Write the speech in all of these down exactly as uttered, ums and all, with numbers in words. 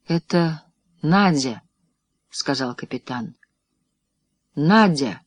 — Это Надя, — сказал капитан. — Надя!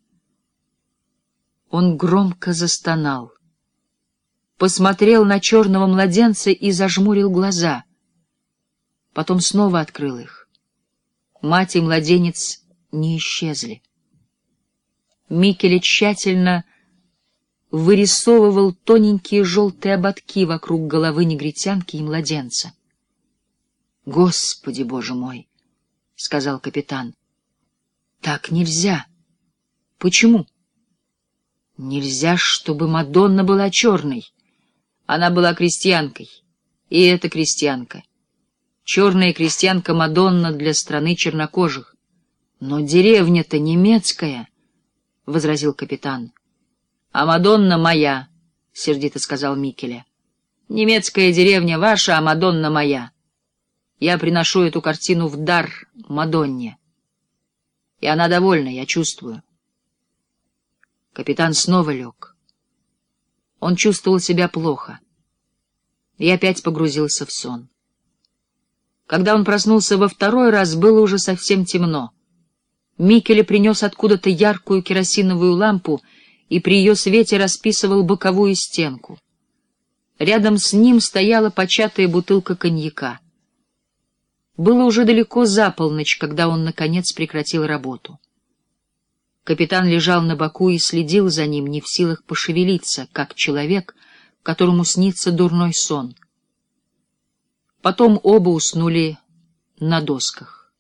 Он громко застонал, посмотрел на черного младенца и зажмурил глаза. Потом снова открыл их. Мать и младенец не исчезли. Микеле тщательно вырисовывал тоненькие желтые ободки вокруг головы негритянки и младенца. — Господи, Боже мой! — сказал капитан. — Так нельзя. — Почему? — Нельзя, чтобы Мадонна была черной. Она была крестьянкой, и эта крестьянка. Черная крестьянка Мадонна для страны чернокожих. — Но деревня-то немецкая, — возразил капитан. — А Мадонна моя, — сердито сказал Микеле. — Немецкая деревня ваша, а Мадонна моя. Я приношу эту картину в дар Мадонне. И она довольна, я чувствую. Капитан снова лег. Он чувствовал себя плохо и опять погрузился в сон. Когда он проснулся во второй раз, было уже совсем темно. Микеле принес откуда-то яркую керосиновую лампу и при ее свете расписывал боковую стенку. Рядом с ним стояла початая бутылка коньяка. Было уже далеко за полночь, когда он, наконец, прекратил работу. Капитан лежал на боку и следил за ним, не в силах пошевелиться, как человек, которому снится дурной сон. Потом оба уснули на досках.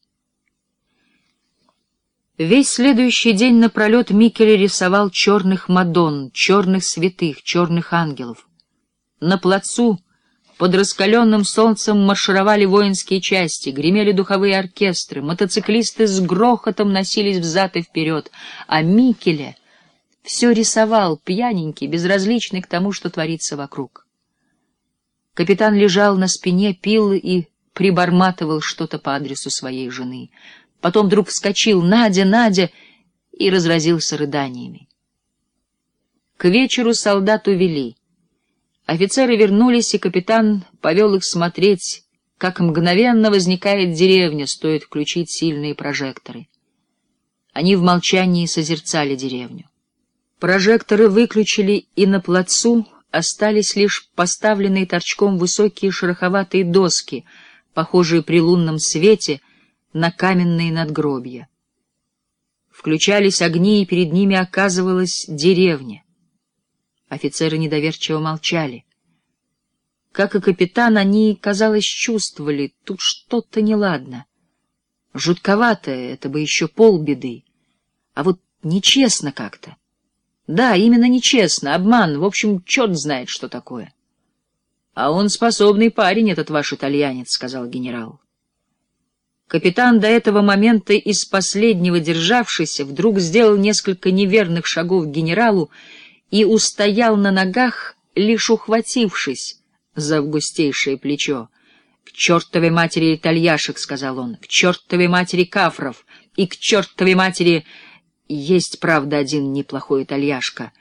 Весь следующий день напролет Микеле рисовал черных мадонн, черных святых, черных ангелов. На плацу под раскаленным солнцем маршировали воинские части, гремели духовые оркестры, мотоциклисты с грохотом носились взад и вперед, а Микеле все рисовал, пьяненький, безразличный к тому, что творится вокруг. Капитан лежал на спине, пил и приборматывал что-то по адресу своей жены. Потом вдруг вскочил: «Надя, Надя!» и разразился рыданиями. К вечеру солдат увели. Офицеры вернулись, и капитан повел их смотреть, как мгновенно возникает деревня, стоит включить сильные прожекторы. Они в молчании созерцали деревню. Прожекторы выключили, и на плацу остались лишь поставленные торчком высокие шероховатые доски, похожие при лунном свете на каменные надгробья. Включались огни, и перед ними оказывалась деревня. Офицеры недоверчиво молчали. Как и капитан, они, казалось, чувствовали, тут что-то неладно. Жутковато, это бы еще полбеды. А вот нечестно как-то. Да, именно нечестно, обман, в общем, черт знает, что такое. — А он способный парень, этот ваш итальянец, — сказал генерал. Капитан, до этого момента из последнего державшийся, вдруг сделал несколько неверных шагов к генералу и устоял на ногах, лишь ухватившись за августейшее плечо. — К чертовой матери итальяшек, — сказал он, — к чертовой матери кафров и к чертовой матери... Есть, правда, один неплохой итальяшка.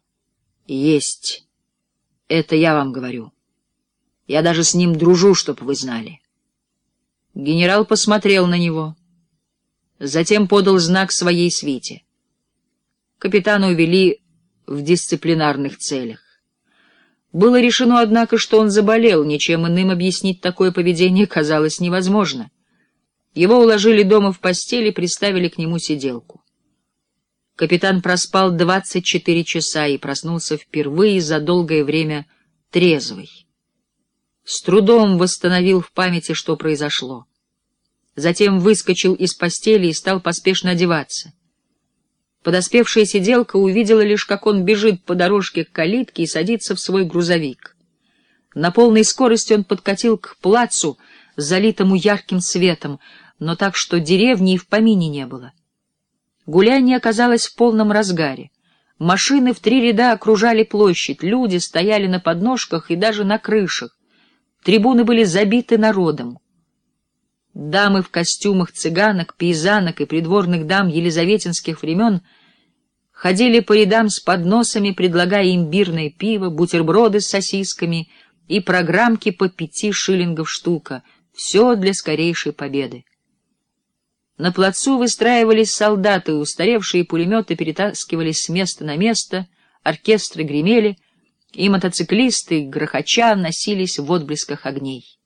Есть. Это я вам говорю. Я даже с ним дружу, чтоб вы знали. Генерал посмотрел на него. Затем подал знак своей свите. Капитана увели в дисциплинарных целях. Было решено, однако, что он заболел, ничем иным объяснить такое поведение казалось невозможно. Его уложили дома в постель и приставили к нему сиделку. Капитан проспал двадцать четыре часа и проснулся впервые за долгое время трезвый. С трудом восстановил в памяти, что произошло. Затем выскочил из постели и стал поспешно одеваться. Подоспевшая сиделка увидела лишь, как он бежит по дорожке к калитке и садится в свой грузовик. На полной скорости он подкатил к плацу, залитому ярким светом, но так, что деревни и в помине не было. Гуляние оказалось в полном разгаре. Машины в три ряда окружали площадь, люди стояли на подножках и даже на крышах. Трибуны были забиты народом. Дамы в костюмах цыганок, пейзанок и придворных дам елизаветинских времен ходили по рядам с подносами, предлагая имбирное пиво, бутерброды с сосисками и программки по пяти шиллингов штука. Все для скорейшей победы. На плацу выстраивались солдаты, устаревшие пулеметы перетаскивались с места на место, оркестры гремели, и мотоциклисты, грохоча, носились в отблесках огней.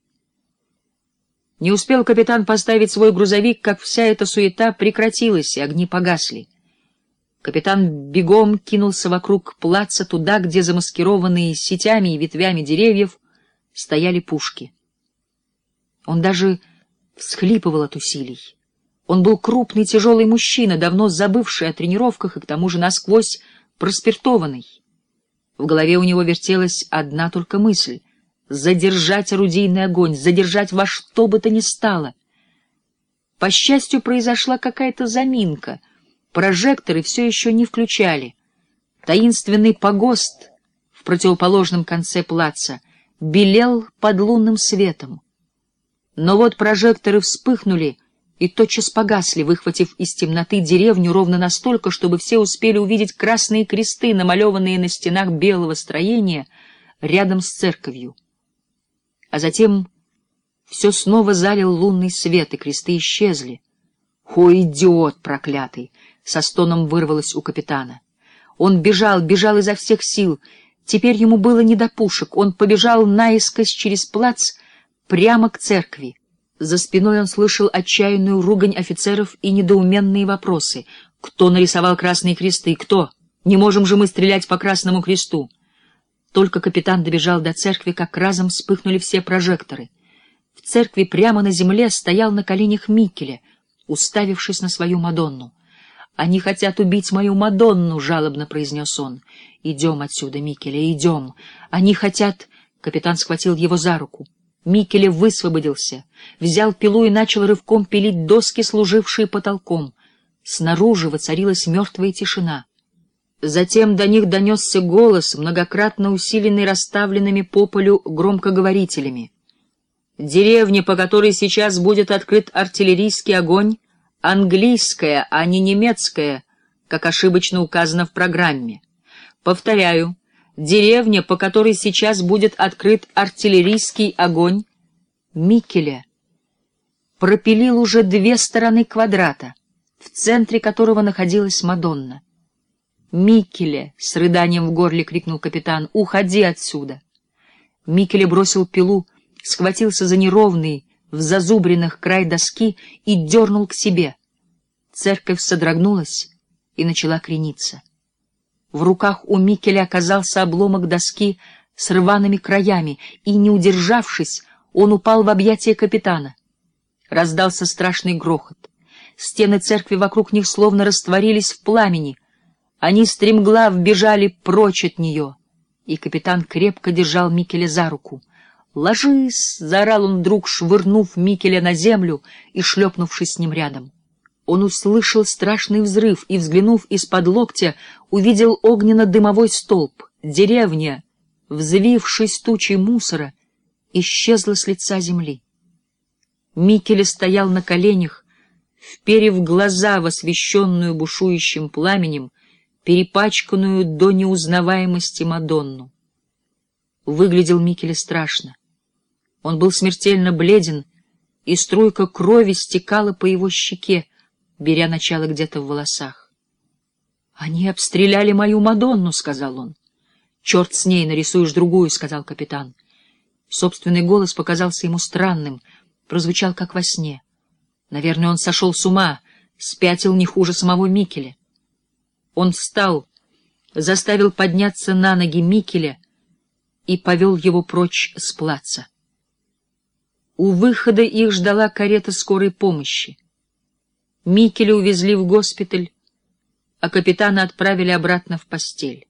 Не успел капитан поставить свой грузовик, как вся эта суета прекратилась, и огни погасли. Капитан бегом кинулся вокруг плаца туда, где, замаскированные сетями и ветвями деревьев, стояли пушки. Он даже всхлипывал от усилий. Он был крупный, тяжелый мужчина, давно забывший о тренировках и к тому же насквозь проспиртованный. В голове у него вертелась одна только мысль — задержать орудийный огонь, задержать во что бы то ни стало. По счастью, произошла какая-то заминка. Прожекторы все еще не включали. Таинственный погост в противоположном конце плаца белел под лунным светом. Но вот прожекторы вспыхнули и тотчас погасли, выхватив из темноты деревню ровно настолько, чтобы все успели увидеть красные кресты, намалеванные на стенах белого строения рядом с церковью. А затем все снова залил лунный свет, и кресты исчезли. «О, идиот проклятый!» — со стоном вырвалось у капитана. Он бежал, бежал изо всех сил. Теперь ему было не до пушек. Он побежал наискось через плац прямо к церкви. За спиной он слышал отчаянную ругань офицеров и недоуменные вопросы. «Кто нарисовал красные кресты? Кто? Не можем же мы стрелять по красному кресту!» Только капитан добежал до церкви, как разом вспыхнули все прожекторы. В церкви прямо на земле стоял на коленях Микеле, уставившись на свою Мадонну. «Они хотят убить мою Мадонну!» — жалобно произнес он. «Идем отсюда, Микеле, идем! Они хотят...» Капитан схватил его за руку. Микеле высвободился, взял пилу и начал рывком пилить доски, служившие потолком. Снаружи воцарилась мертвая тишина. Затем до них донесся голос, многократно усиленный расставленными по полю громкоговорителями. «Деревня, по которой сейчас будет открыт артиллерийский огонь, английская, а не немецкая, как ошибочно указано в программе. Повторяю, деревня, по которой сейчас будет открыт артиллерийский огонь». Микеле пропилил уже две стороны квадрата, в центре которого находилась Мадонна. «Микеле!» — с рыданием в горле крикнул капитан. «Уходи отсюда!» Микеле бросил пилу, схватился за неровный, в зазубринах край доски и дернул к себе. Церковь содрогнулась и начала крениться. В руках у Микеля оказался обломок доски с рваными краями, и, не удержавшись, он упал в объятия капитана. Раздался страшный грохот. Стены церкви вокруг них словно растворились в пламени. Они стремглав бежали прочь от нее, и капитан крепко держал Микеля за руку. «Ложись!» — заорал он вдруг, швырнув Микеля на землю и шлепнувшись с ним рядом. Он услышал страшный взрыв и, взглянув из-под локтя, увидел огненно-дымовой столб. Деревня, взвившись тучей мусора, исчезла с лица земли. Микеле стоял на коленях, вперев глаза в освещенную бушующим пламенем, перепачканную до неузнаваемости Мадонну. Выглядел Микеле страшно. Он был смертельно бледен, и струйка крови стекала по его щеке, беря начало где-то в волосах. «Они обстреляли мою Мадонну», — сказал он. «Черт с ней, нарисуешь другую», — сказал капитан. Собственный голос показался ему странным, прозвучал как во сне. Наверное, он сошел с ума, спятил не хуже самого Микеля. Он встал, заставил подняться на ноги Микеля и повел его прочь с плаца. У выхода их ждала карета скорой помощи. Микеля увезли в госпиталь, а капитана отправили обратно в постель.